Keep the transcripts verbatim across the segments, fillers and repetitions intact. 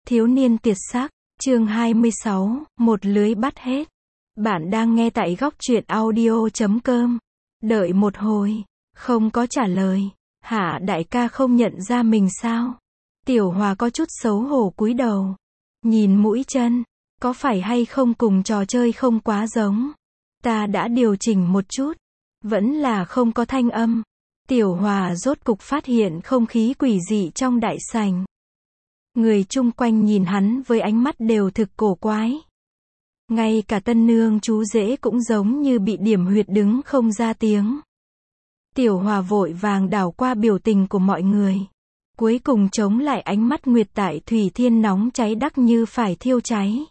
Thiếu niên tuyệt sắc, chương hai mươi sáu, một lưới bắt hết. Bạn đang nghe tại góc truyện audio chấm com. Đợi một hồi, không có trả lời. Hạ đại ca không nhận ra mình sao? Tiểu Hòa có chút xấu hổ cúi đầu. Nhìn mũi chân, có phải hay không cùng trò chơi không quá giống? Ta đã điều chỉnh một chút, vẫn là không có thanh âm. Tiểu Hòa rốt cục phát hiện không khí quỷ dị trong đại sảnh. Người chung quanh nhìn hắn với ánh mắt đều thực cổ quái. Ngay cả tân nương chú rể cũng giống như bị điểm huyệt đứng không ra tiếng. Tiểu Hòa vội vàng đảo qua biểu tình của mọi người. Cuối cùng chống lại ánh mắt Nguyệt tại Thủy Thiên nóng cháy đắc như phải thiêu cháy.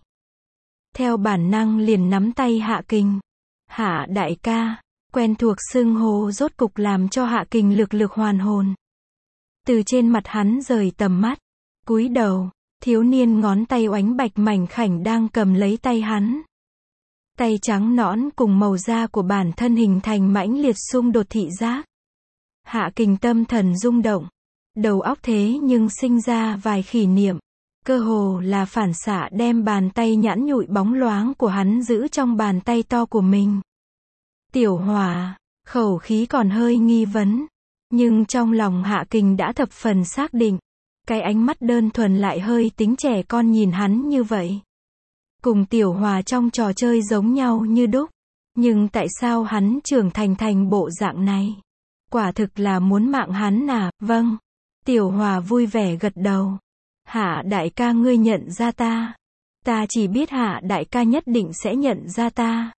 Theo bản năng liền nắm tay Hạ Kình. Hạ đại ca, quen thuộc xưng hô rốt cục làm cho Hạ Kình lực lực hoàn hồn. Từ trên mặt hắn rời tầm mắt. Cúi đầu, thiếu niên ngón tay oánh bạch mảnh khảnh đang cầm lấy tay hắn. Tay trắng nõn cùng màu da của bản thân hình thành mãnh liệt xung đột thị giác. Hạ Kình tâm thần rung động. Đầu óc thế nhưng sinh ra vài kỷ niệm. Cơ hồ là phản xạ đem bàn tay nhẵn nhụi bóng loáng của hắn giữ trong bàn tay to của mình. Tiểu Hòa, khẩu khí còn hơi nghi vấn. Nhưng trong lòng Hạ Kình đã thập phần xác định. Cái ánh mắt đơn thuần lại hơi tính trẻ con nhìn hắn như vậy. Cùng Tiểu Hòa trong trò chơi giống nhau như đúc. Nhưng tại sao hắn trưởng thành thành bộ dạng này? Quả thực là muốn mạng hắn à? Vâng. Tiểu Hòa vui vẻ gật đầu. Hạ đại ca ngươi nhận ra ta. Ta chỉ biết Hạ đại ca nhất định sẽ nhận ra ta.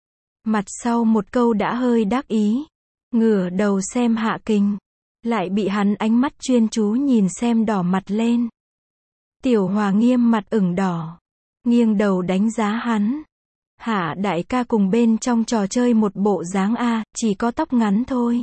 Mặt sau một câu đã hơi đắc ý. Ngửa đầu xem Hạ Kình. Lại bị hắn ánh mắt chuyên chú nhìn xem đỏ mặt lên. Tiểu Hòa nghiêm mặt ửng đỏ. Nghiêng đầu đánh giá hắn. Hạ đại ca cùng bên trong trò chơi một bộ dáng A, chỉ có tóc ngắn thôi.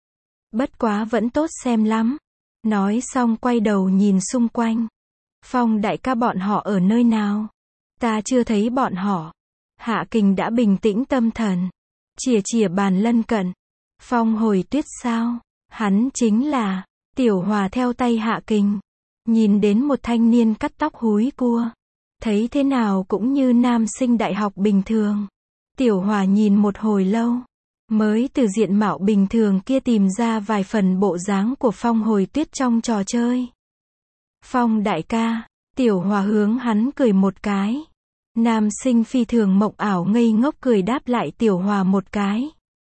Bất quá vẫn tốt xem lắm. Nói xong quay đầu nhìn xung quanh. Phong đại ca bọn họ ở nơi nào? Ta chưa thấy bọn họ. Hạ Kình đã bình tĩnh tâm thần. Chìa chìa bàn lân cận. Phong Hồi Tuyết sao? Hắn chính là. Tiểu Hòa theo tay Hạ Kình. Nhìn đến một thanh niên cắt tóc húi cua. Thấy thế nào cũng như nam sinh đại học bình thường. Tiểu Hòa nhìn một hồi lâu. Mới từ diện mạo bình thường kia tìm ra vài phần bộ dáng của Phong Hồi Tuyết trong trò chơi. Phong đại ca. Tiểu Hòa hướng hắn cười một cái. Nam sinh phi thường mộng ảo ngây ngốc cười đáp lại Tiểu Hòa một cái.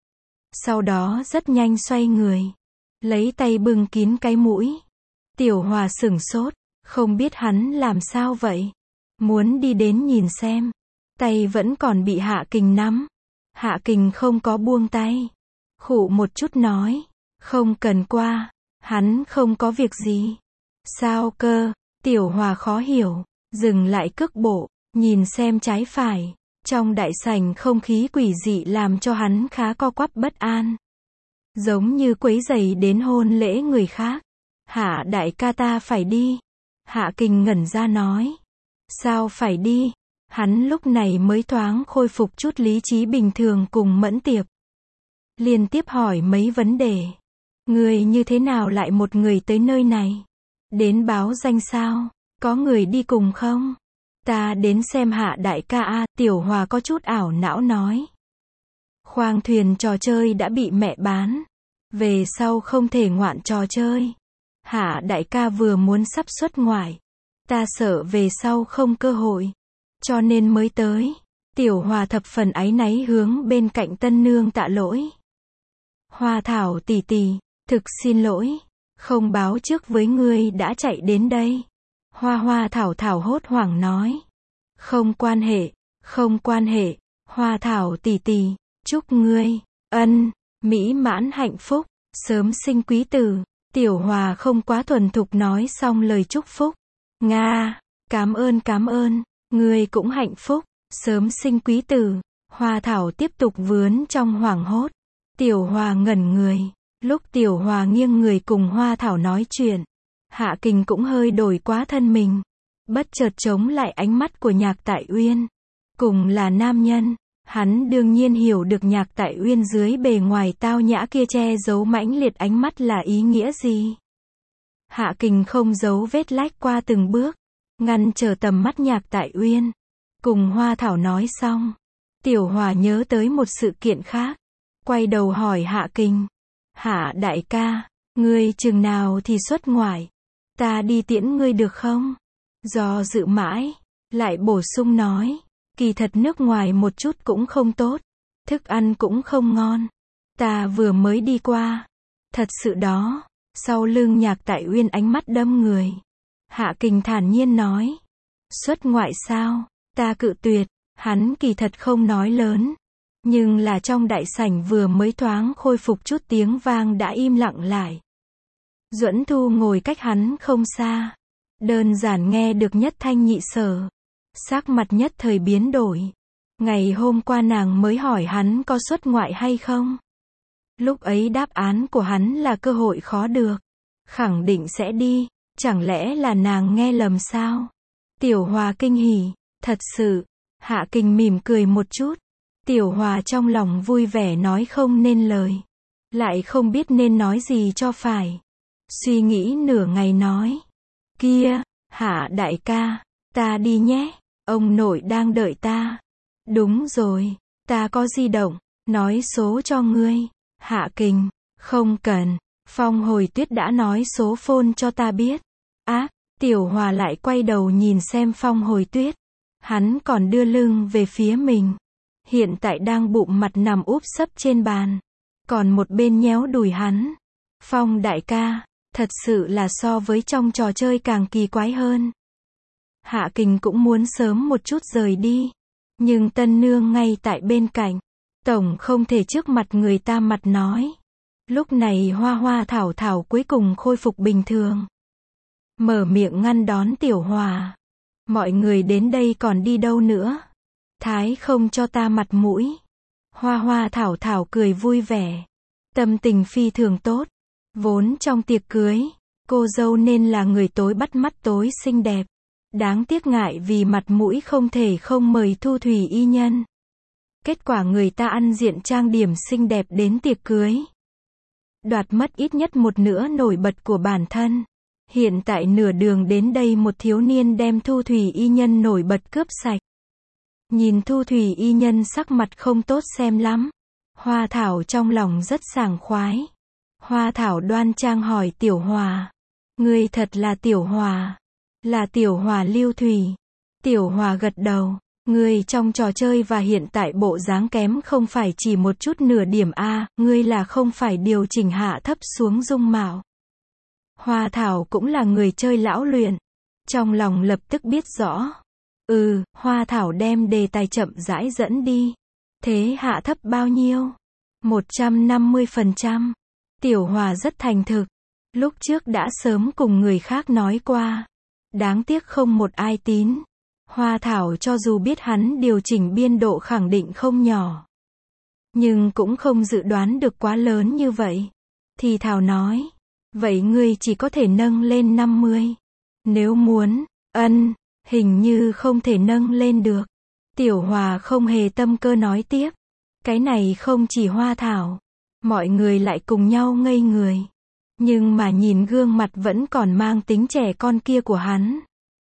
Sau đó rất nhanh xoay người. Lấy tay bưng kín cái mũi. Tiểu Hòa sửng sốt. Không biết hắn làm sao vậy. Muốn đi đến nhìn xem. Tay vẫn còn bị Hạ Kình nắm. Hạ Kình không có buông tay. Khụ một chút nói. Không cần qua. Hắn không có việc gì. Sao cơ? Tiểu Hòa khó hiểu. Dừng lại cước bộ. Nhìn xem trái phải. Trong đại sảnh không khí quỷ dị làm cho hắn khá co quắp bất an. Giống như quấy rầy đến hôn lễ người khác. Hạ đại ca ta phải đi. Hạ Kình ngẩn ra nói. Sao phải đi? Hắn lúc này mới thoáng khôi phục chút lý trí bình thường cùng Mẫn Tiệp. Liên tiếp hỏi mấy vấn đề. Người như thế nào lại một người tới nơi này? Đến báo danh sao? Có người đi cùng không? Ta đến xem Hạ đại ca a. Tiểu Hòa có chút ảo não nói. Khoang thuyền trò chơi đã bị mẹ bán. Về sau không thể ngoạn trò chơi. Hạ đại ca vừa muốn sắp xuất ngoại. Ta sợ về sau không cơ hội. Cho nên mới tới. Tiểu Hòa thập phần áy náy hướng bên cạnh tân nương tạ lỗi. Hoa Thảo tỷ tỷ, thực xin lỗi. Không báo trước với ngươi đã chạy đến đây. Hoa Hoa Thảo Thảo hốt hoảng nói. Không quan hệ, không quan hệ. Hoa Thảo tỷ tỷ, chúc ngươi, ân, mỹ mãn hạnh phúc, sớm sinh quý tử. Tiểu Hòa không quá thuần thục nói xong lời chúc phúc. Nga, cám ơn cám ơn. Ngươi cũng hạnh phúc, sớm sinh quý tử. Hoa Thảo tiếp tục vướn trong hoảng hốt. Tiểu Hòa ngẩn người. Lúc Tiểu Hòa nghiêng người cùng Hoa Thảo nói chuyện. Hạ Kình cũng hơi đổi quá thân mình. Bất chợt chống lại ánh mắt của Nhạc Tại Uyên. Cùng là nam nhân. Hắn đương nhiên hiểu được Nhạc Tại Uyên dưới bề ngoài tao nhã kia che giấu mãnh liệt ánh mắt là ý nghĩa gì. Hạ Kình không giấu vết lách qua từng bước. ngăn trở tầm mắt Nhạc Tại Uyên. Cùng Hoa Thảo nói xong, Tiểu Hòa nhớ tới một sự kiện khác, quay đầu hỏi Hạ Kình. Hạ đại ca, ngươi chừng nào thì xuất ngoại? Ta đi tiễn ngươi được không? Do dự mãi, lại bổ sung nói, kỳ thật nước ngoài một chút cũng không tốt, thức ăn cũng không ngon. Ta vừa mới đi qua. Thật sự đó. Sau lưng Nhạc Tại Uyên ánh mắt đâm người. Hạ Kình thản nhiên nói. Xuất ngoại sao? Ta cự tuyệt. Hắn kỳ thật không nói lớn. Nhưng là trong đại sảnh vừa mới thoáng khôi phục chút tiếng vang đã im lặng lại. Duẫn Thu ngồi cách hắn không xa. Đơn giản nghe được nhất thanh nhị sở. Sắc mặt nhất thời biến đổi. Ngày hôm qua nàng mới hỏi hắn có xuất ngoại hay không. Lúc ấy đáp án của hắn là cơ hội khó được. Khẳng định sẽ đi. Chẳng lẽ là nàng nghe lầm sao? Tiểu Hòa kinh hỉ. Thật sự. Hạ Kình mỉm cười một chút. Tiểu Hòa trong lòng vui vẻ nói không nên lời. Lại không biết nên nói gì cho phải. Suy nghĩ nửa ngày nói. Kia, Hạ đại ca, ta đi nhé. Ông nội đang đợi ta. Đúng rồi, ta có di động, nói số cho ngươi. Hạ Kình, không cần. Phong Hồi Tuyết đã nói số phone cho ta biết. Á, Tiểu Hòa lại quay đầu nhìn xem Phong Hồi Tuyết. Hắn còn đưa lưng về phía mình. Hiện tại đang bụng mặt nằm úp sấp trên bàn. Còn một bên nhéo đùi hắn. Phong đại ca, thật sự là so với trong trò chơi càng kỳ quái hơn. Hạ Kình cũng muốn sớm một chút rời đi. Nhưng tân nương ngay tại bên cạnh. Tổng không thể trước mặt người ta mặt nói. Lúc này Hoa Hoa Thảo Thảo cuối cùng khôi phục bình thường. Mở miệng ngăn đón Tiểu Hòa. Mọi người đến đây còn đi đâu nữa? Thái không cho ta mặt mũi. Hoa Hoa Thảo Thảo cười vui vẻ. Tâm tình phi thường tốt. Vốn trong tiệc cưới, cô dâu nên là người tối bắt mắt tối xinh đẹp. Đáng tiếc ngại vì mặt mũi không thể không mời Thu Thủy y nhân. Kết quả người ta ăn diện trang điểm xinh đẹp đến tiệc cưới. Đoạt mất ít nhất một nửa nổi bật của bản thân. Hiện tại nửa đường đến đây một thiếu niên đem Thu Thủy y nhân nổi bật cướp sạch. Nhìn Thu Thủy y nhân sắc mặt không tốt xem lắm. Hoa Thảo trong lòng rất sảng khoái. Hoa Thảo đoan trang hỏi Tiểu Hòa. Ngươi thật là Tiểu Hòa. Là Tiểu Hòa Lưu Thủy. Tiểu Hòa gật đầu. Ngươi trong trò chơi và hiện tại bộ dáng kém không phải chỉ một chút nửa điểm a, ngươi là không phải điều chỉnh hạ thấp xuống dung mạo. Hoa Thảo cũng là người chơi lão luyện. Trong lòng lập tức biết rõ. Ừ, Hoa Thảo đem đề tài chậm rãi dẫn đi. Thế hạ thấp bao nhiêu? một trăm năm mươi phần trăm. Tiểu Hòa rất thành thực. Lúc trước đã sớm cùng người khác nói qua. Đáng tiếc không một ai tín. Hoa Thảo cho dù biết hắn điều chỉnh biên độ khẳng định không nhỏ. Nhưng cũng không dự đoán được quá lớn như vậy. Thì Thảo nói. Vậy ngươi chỉ có thể nâng lên năm mươi. Nếu muốn, ân, hình như không thể nâng lên được. Tiểu Hòa không hề tâm cơ nói tiếp. Cái này không chỉ Hoa Thảo. Mọi người lại cùng nhau ngây người. Nhưng mà nhìn gương mặt vẫn còn mang tính trẻ con kia của hắn.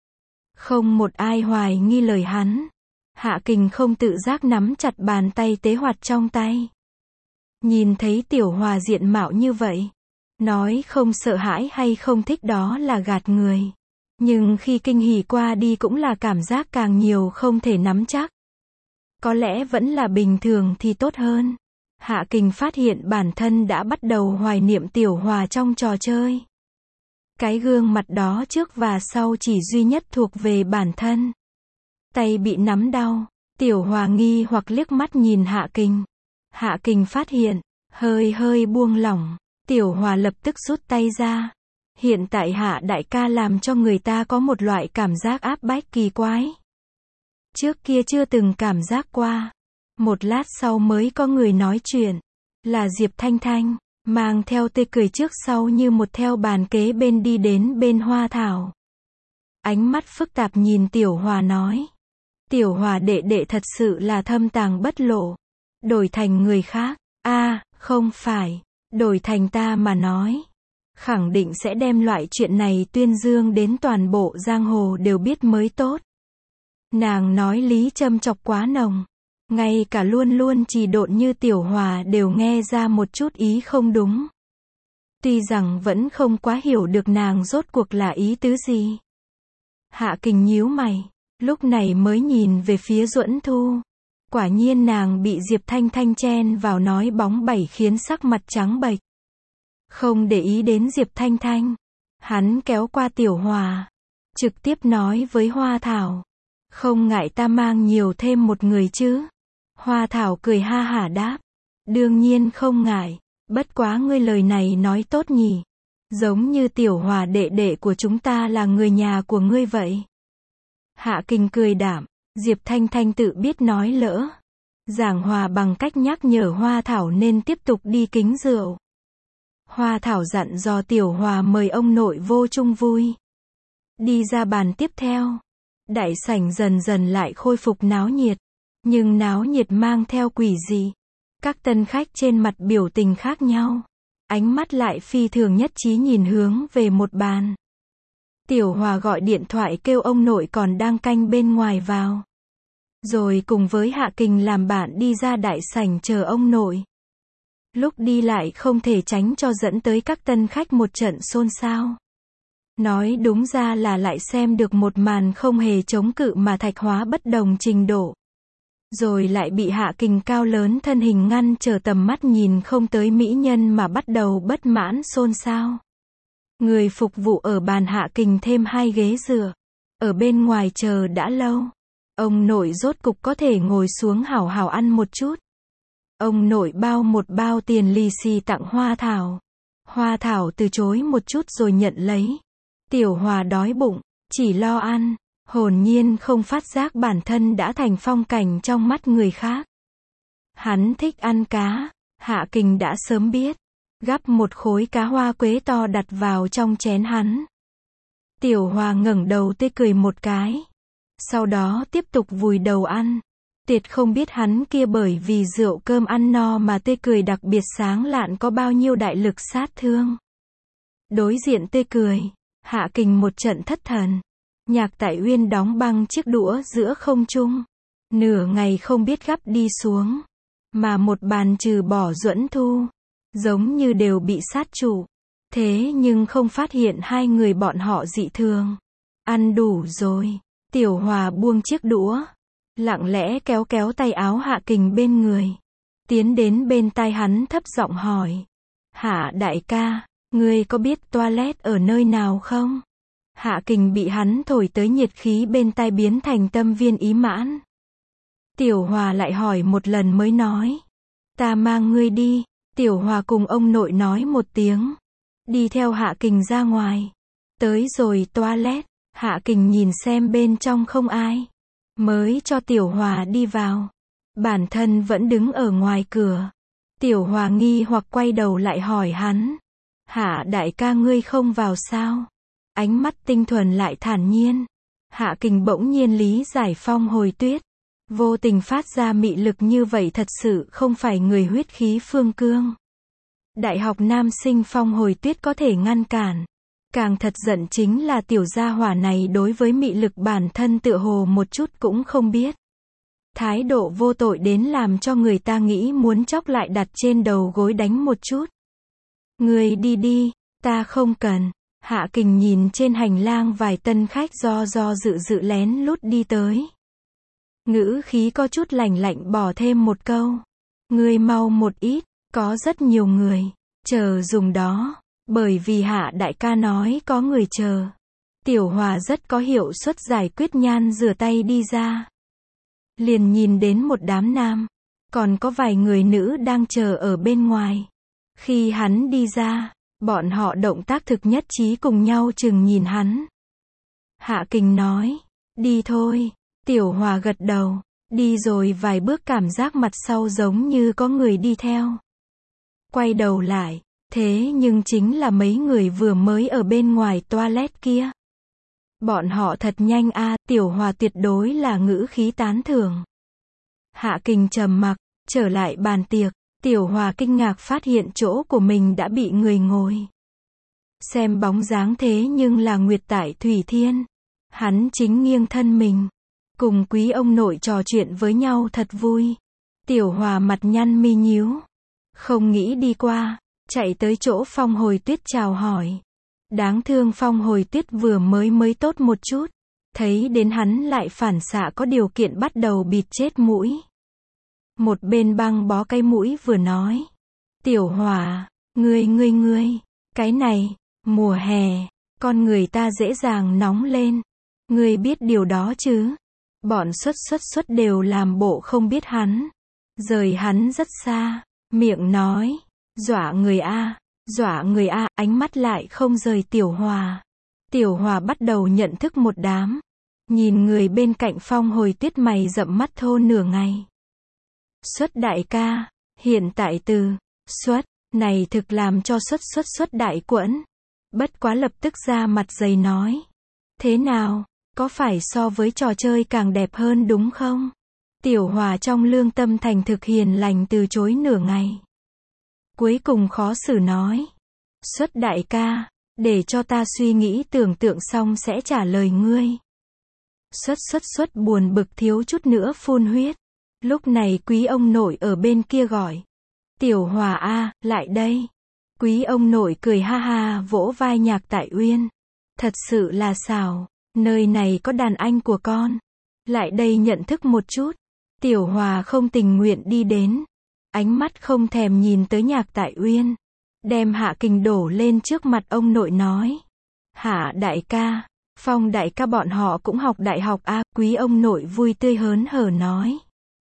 Không một ai hoài nghi lời hắn. Hạ Kình không tự giác nắm chặt bàn tay tế hoạt trong tay. Nhìn thấy Tiểu Hòa diện mạo như vậy. Nói không sợ hãi hay không thích đó là gạt người. Nhưng khi kinh hỉ qua đi cũng là cảm giác càng nhiều không thể nắm chắc. Có lẽ vẫn là bình thường thì tốt hơn. Hạ Kình phát hiện bản thân đã bắt đầu hoài niệm Tiểu Hòa trong trò chơi. Cái gương mặt đó trước và sau chỉ duy nhất thuộc về bản thân. Tay bị nắm đau. Tiểu Hòa nghi hoặc liếc mắt nhìn Hạ Kình. Hạ Kình phát hiện, hơi hơi buông lỏng. Tiểu Hòa lập tức rút tay ra. Hiện tại Hạ đại ca làm cho người ta có một loại cảm giác áp bách kỳ quái. Trước kia chưa từng cảm giác qua. Một lát sau mới có người nói chuyện. Là Diệp Thanh Thanh. Mang theo tươi cười trước sau như một theo bàn kế bên đi đến bên Hoa Thảo. Ánh mắt phức tạp nhìn Tiểu Hòa nói. Tiểu Hòa đệ đệ thật sự là thâm tàng bất lộ. Đổi thành người khác. A, không phải. Đổi thành ta mà nói. khẳng định sẽ đem loại chuyện này tuyên dương đến toàn bộ giang hồ đều biết mới tốt. Nàng nói lý châm chọc quá nồng. Ngay cả luôn luôn trì độn như Tiểu Hòa đều nghe ra một chút ý không đúng. Tuy rằng vẫn không quá hiểu được nàng rốt cuộc là ý tứ gì. Hạ Kình nhíu mày, lúc này mới nhìn về phía Duẫn Thu. Quả nhiên nàng bị Diệp Thanh Thanh chen vào nói bóng bẩy khiến sắc mặt trắng bệch. Không để ý đến Diệp Thanh Thanh, hắn kéo qua Tiểu Hòa, trực tiếp nói với Hoa Thảo. Không ngại ta mang nhiều thêm một người chứ? Hoa Thảo cười ha hả đáp. Đương nhiên không ngại, bất quá ngươi lời này nói tốt nhỉ. Giống như Tiểu Hòa đệ đệ của chúng ta là người nhà của ngươi vậy. Hạ Kình cười đảm, Diệp Thanh Thanh tự biết nói lỡ. Giảng hòa bằng cách nhắc nhở Hoa Thảo nên tiếp tục đi kính rượu. Hoa Thảo dặn dò Tiểu Hòa mời ông nội vô chung vui. Đi ra bàn tiếp theo. Đại sảnh dần dần lại khôi phục náo nhiệt. Nhưng náo nhiệt mang theo quỷ gì? Các tân khách trên mặt biểu tình khác nhau. Ánh mắt lại phi thường nhất trí nhìn hướng về một bàn. Tiểu Hòa gọi điện thoại kêu ông nội còn đang canh bên ngoài vào. Rồi cùng với Hạ Kình làm bạn đi ra đại sảnh chờ ông nội. Lúc đi lại không thể tránh cho dẫn tới các tân khách một trận xôn xao. Nói đúng ra là lại xem được một màn không hề chống cự mà thạch hóa bất đồng trình độ. Rồi lại bị Hạ Kình cao lớn thân hình ngăn trở tầm mắt nhìn không tới mỹ nhân mà bắt đầu bất mãn xôn xao. Người phục vụ ở bàn Hạ Kình thêm hai ghế dựa. Ở bên ngoài chờ đã lâu. Ông nội rốt cục có thể ngồi xuống hảo hảo ăn một chút. Ông nội bao một bao tiền lì xì tặng Hoa Thảo. Hoa Thảo từ chối một chút rồi nhận lấy. Tiểu Hòa đói bụng, chỉ lo ăn, hồn nhiên không phát giác bản thân đã thành phong cảnh trong mắt người khác. Hắn thích ăn cá, Hạ Kình đã sớm biết. Gắp một khối cá hoa quế to đặt vào trong chén hắn. Tiểu Hòa ngẩng đầu tươi cười một cái. Sau đó tiếp tục vùi đầu ăn. Tuyệt không biết hắn kia bởi vì rượu cơm ăn no mà tươi cười đặc biệt sáng lạn có bao nhiêu đại lực sát thương. Đối diện tươi cười, Hạ Kình một trận thất thần. Nhạc Tại Uyên đóng băng chiếc đũa giữa không trung. Nửa ngày không biết gắp đi xuống. Mà một bàn trừ bỏ Duẫn Thu. Giống như đều bị sát trụ. Thế nhưng không phát hiện hai người bọn họ dị thường. Ăn đủ rồi. Tiểu Hòa buông chiếc đũa. Lặng lẽ kéo kéo tay áo Hạ Kình bên người. Tiến đến bên tai hắn thấp giọng hỏi. Hạ đại ca, ngươi có biết toilet ở nơi nào không? Hạ Kình bị hắn thổi tới nhiệt khí bên tai biến thành tâm viên ý mãn. Tiểu Hòa lại hỏi một lần mới nói. Ta mang ngươi đi. Tiểu Hòa cùng ông nội nói một tiếng. Đi theo Hạ Kình ra ngoài. Tới rồi toilet. Hạ Kình nhìn xem bên trong không ai. Mới cho Tiểu Hòa đi vào. Bản thân vẫn đứng ở ngoài cửa. Tiểu Hòa nghi hoặc quay đầu lại hỏi hắn. Hạ đại ca ngươi không vào sao? Ánh mắt tinh thuần lại thản nhiên. Hạ Kình bỗng nhiên lý giải Phong Hồi Tuyết. Vô tình phát ra mị lực như vậy thật sự không phải người huyết khí phương cương. Đại học nam sinh Phong Hồi Tuyết có thể ngăn cản. Càng thật giận chính là tiểu gia hỏa này đối với mị lực bản thân tựa hồ một chút cũng không biết. Thái độ vô tội đến làm cho người ta nghĩ muốn chóc lại đặt trên đầu gối đánh một chút. Người đi đi, ta không cần. Hạ Kình nhìn trên hành lang vài tân khách do do dự dự lén lút đi tới. Ngữ khí có chút lạnh lạnh bỏ thêm một câu. Ngươi mau một ít, có rất nhiều người chờ dùng đó. Bởi vì Hạ đại ca nói có người chờ. Tiểu Hòa rất có hiệu suất giải quyết nhan rửa tay đi ra. Liền nhìn đến một đám nam. Còn có vài người nữ đang chờ ở bên ngoài. Khi hắn đi ra, bọn họ động tác thực nhất trí cùng nhau chừng nhìn hắn. Hạ Kình nói, đi thôi. Tiểu Hòa gật đầu, đi rồi vài bước cảm giác mặt sau giống như có người đi theo. Quay đầu lại, thế nhưng chính là mấy người vừa mới ở bên ngoài toilet kia. Bọn họ thật nhanh a, Tiểu Hòa tuyệt đối là ngữ khí tán thưởng. Hạ Kình trầm mặc, trở lại bàn tiệc, Tiểu Hòa kinh ngạc phát hiện chỗ của mình đã bị người ngồi. Xem bóng dáng thế nhưng là Nguyệt tại Thủy Thiên. Hắn chính nghiêng thân mình, cùng quý ông nội trò chuyện với nhau thật vui. Tiểu Hòa mặt nhăn mi nhíu, không nghĩ đi qua, chạy tới chỗ Phong Hồi Tuyết chào hỏi. Đáng thương Phong Hồi Tuyết vừa mới mới tốt một chút, thấy đến hắn lại phản xạ có điều kiện bắt đầu bịt chết mũi. Một bên băng bó cái mũi vừa nói, Tiểu Hòa, ngươi ngươi ngươi, cái này, mùa hè, con người ta dễ dàng nóng lên. Ngươi biết điều đó chứ? Bọn xuất xuất xuất đều làm bộ không biết hắn. Rời hắn rất xa, miệng nói, dọa người a, dọa người a, ánh mắt lại không rời Tiểu Hòa. Tiểu Hòa bắt đầu nhận thức một đám. Nhìn người bên cạnh Phong Hồi Tuyết mày rậm mắt thô nửa ngày. Xuất đại ca, hiện tại từ, xuất, này thực làm cho xuất xuất xuất đại quẫn. Bất quá lập tức ra mặt dày nói. Thế nào, có phải so với trò chơi càng đẹp hơn đúng không? Tiểu Hòa trong lương tâm thành thực hiền lành từ chối nửa ngày. Cuối cùng khó xử nói. Xuất đại ca, để cho ta suy nghĩ tưởng tượng xong sẽ trả lời ngươi. Xuất xuất xuất buồn bực thiếu chút nữa phun huyết. Lúc này quý ông nội ở bên kia gọi. Tiểu Hòa a, lại đây. Quý ông nội cười ha ha vỗ vai Nhạc Tại Uyên. Thật sự là xảo, nơi này có đàn anh của con. Lại đây nhận thức một chút. Tiểu Hòa không tình nguyện đi đến. Ánh mắt không thèm nhìn tới Nhạc Tại Uyên. Đem Hạ Kình đổ lên trước mặt ông nội nói. Hạ đại ca, Phong đại ca bọn họ cũng học đại học a. Quý ông nội vui tươi hớn hở nói.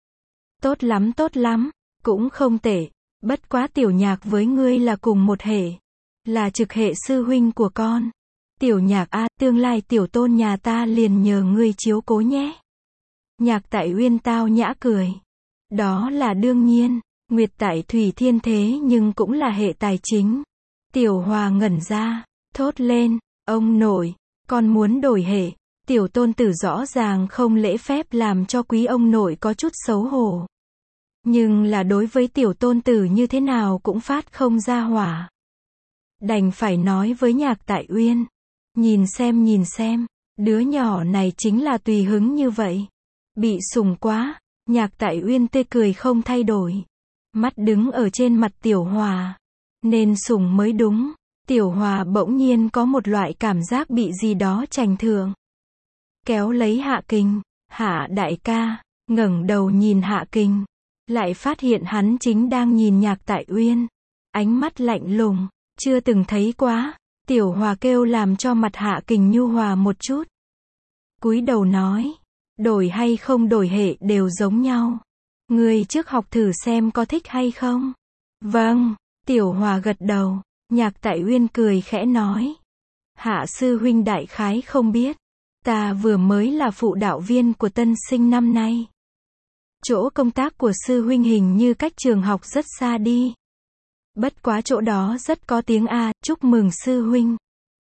Tốt lắm tốt lắm, cũng không tệ. Bất quá Tiểu Nhạc với ngươi là cùng một hệ. Là trực hệ sư huynh của con. Tiểu Nhạc a, tương lai tiểu tôn nhà ta liền nhờ ngươi chiếu cố nhé. Nhạc Tại Uyên tao nhã cười. Đó là đương nhiên, Nguyệt tại Thủy Thiên thế nhưng cũng là hệ tài chính. Tiểu Hòa ngẩn ra, thốt lên, ông nội, con muốn đổi hệ. Tiểu tôn tử rõ ràng không lễ phép làm cho quý ông nội có chút xấu hổ. Nhưng là đối với tiểu tôn tử như thế nào cũng phát không ra hỏa. Đành phải nói với Nhạc Tại Uyên. Nhìn xem nhìn xem, đứa nhỏ này chính là tùy hứng như vậy. Bị sủng quá, Nhạc Tại Uyên tươi cười không thay đổi. Mắt đứng ở trên mặt Tiểu Hòa. Nên sủng mới đúng. Tiểu Hòa bỗng nhiên có một loại cảm giác bị gì đó chành thượng. Kéo lấy Hạ Kình, Hạ đại ca, ngẩng đầu nhìn Hạ Kình. Lại phát hiện hắn chính đang nhìn Nhạc Tại Uyên. Ánh mắt lạnh lùng, chưa từng thấy quá. Tiểu Hòa kêu làm cho mặt Hạ Kình nhu hòa một chút. Cúi đầu nói, đổi hay không đổi hệ đều giống nhau. Ngươi trước học thử xem có thích hay không. Vâng, Tiểu Hòa gật đầu. Nhạc Tại Uyên cười khẽ nói. Hạ sư huynh đại khái không biết. Ta vừa mới là phụ đạo viên của tân sinh năm nay. Chỗ công tác của sư huynh hình như cách trường học rất xa đi. Bất quá chỗ đó rất có tiếng a, chúc mừng sư huynh.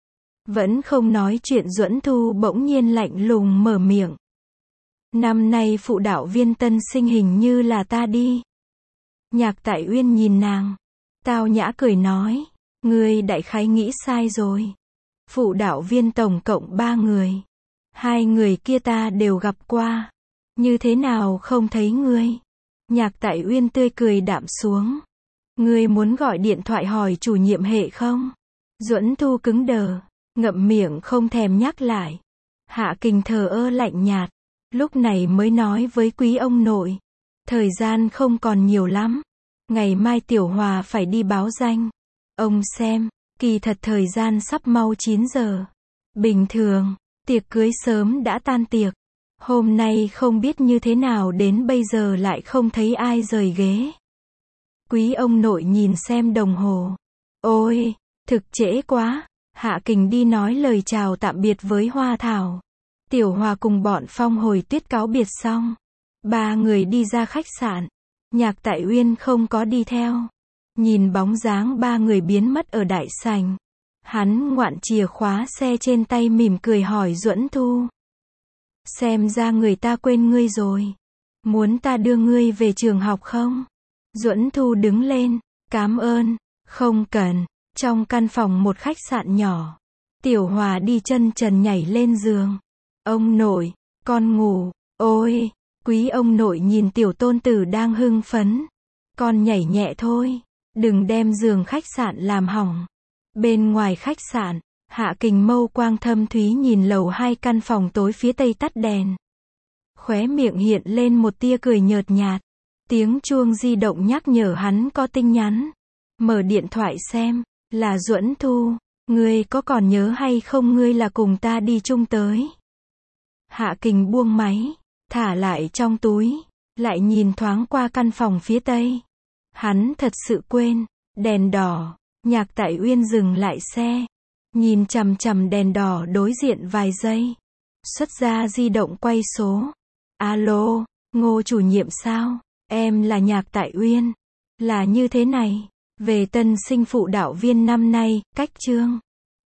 Vẫn không nói chuyện Duẫn Thu bỗng nhiên lạnh lùng mở miệng. Năm nay phụ đạo viên tân sinh hình như là ta đi. Nhạc Tại Uyên nhìn nàng. Tao nhã cười nói. Ngươi đại khái nghĩ sai rồi. Phụ đạo viên tổng cộng ba người. Hai người kia ta đều gặp qua. Như thế nào không thấy ngươi? Nhạc Tại Uyên tươi cười đạm xuống. Ngươi muốn gọi điện thoại hỏi chủ nhiệm hệ không? Duẫn Thu cứng đờ, ngậm miệng không thèm nhắc lại. Hạ Kình thờ ơ lạnh nhạt, lúc này mới nói với quý ông nội. Thời gian không còn nhiều lắm. Ngày mai Tiểu Hòa phải đi báo danh. Ông xem, kỳ thật thời gian sắp mau chín giờ. Bình thường, tiệc cưới sớm đã tan tiệc. Hôm nay không biết như thế nào đến bây giờ lại không thấy ai rời ghế. Quý ông nội nhìn xem đồng hồ. Ôi, thực trễ quá. Hạ Kình đi nói lời chào tạm biệt với Hoa Thảo. Tiểu Hòa cùng bọn Phong Hồi Tuyết cáo biệt xong. Ba người đi ra khách sạn. Nhạc Tại Uyên không có đi theo. Nhìn bóng dáng ba người biến mất ở đại sảnh. Hắn ngoạn chìa khóa xe trên tay mỉm cười hỏi Duẫn Thu. Xem ra người ta quên ngươi rồi. Muốn ta đưa ngươi về trường học không? Duẫn Thu đứng lên. Cám ơn. Không cần. Trong căn phòng một khách sạn nhỏ, Tiểu Hòa đi chân trần nhảy lên giường. Ông nội, con ngủ, ôi, quý ông nội nhìn tiểu tôn tử đang hưng phấn. Con nhảy nhẹ thôi, đừng đem giường khách sạn làm hỏng. Bên ngoài khách sạn, Hạ Kình mâu quang thâm thúy nhìn lầu hai căn phòng tối phía tây tắt đèn. Khóe miệng hiện lên một tia cười nhợt nhạt. Tiếng chuông di động nhắc nhở hắn có tin nhắn. Mở điện thoại xem, là Duẫn Thu, ngươi có còn nhớ hay không, ngươi là cùng ta đi chung tới. Hạ Kình buông máy, thả lại trong túi, lại nhìn thoáng qua căn phòng phía tây. Hắn thật sự quên, đèn đỏ, Nhạc Tại Uyên dừng lại xe, nhìn chằm chằm đèn đỏ đối diện vài giây, xuất ra di động quay số. Alo, Ngô chủ nhiệm sao? Em là Nhạc Tại Uyên. Là như thế này, về tân sinh phụ đạo viên năm nay, cách chương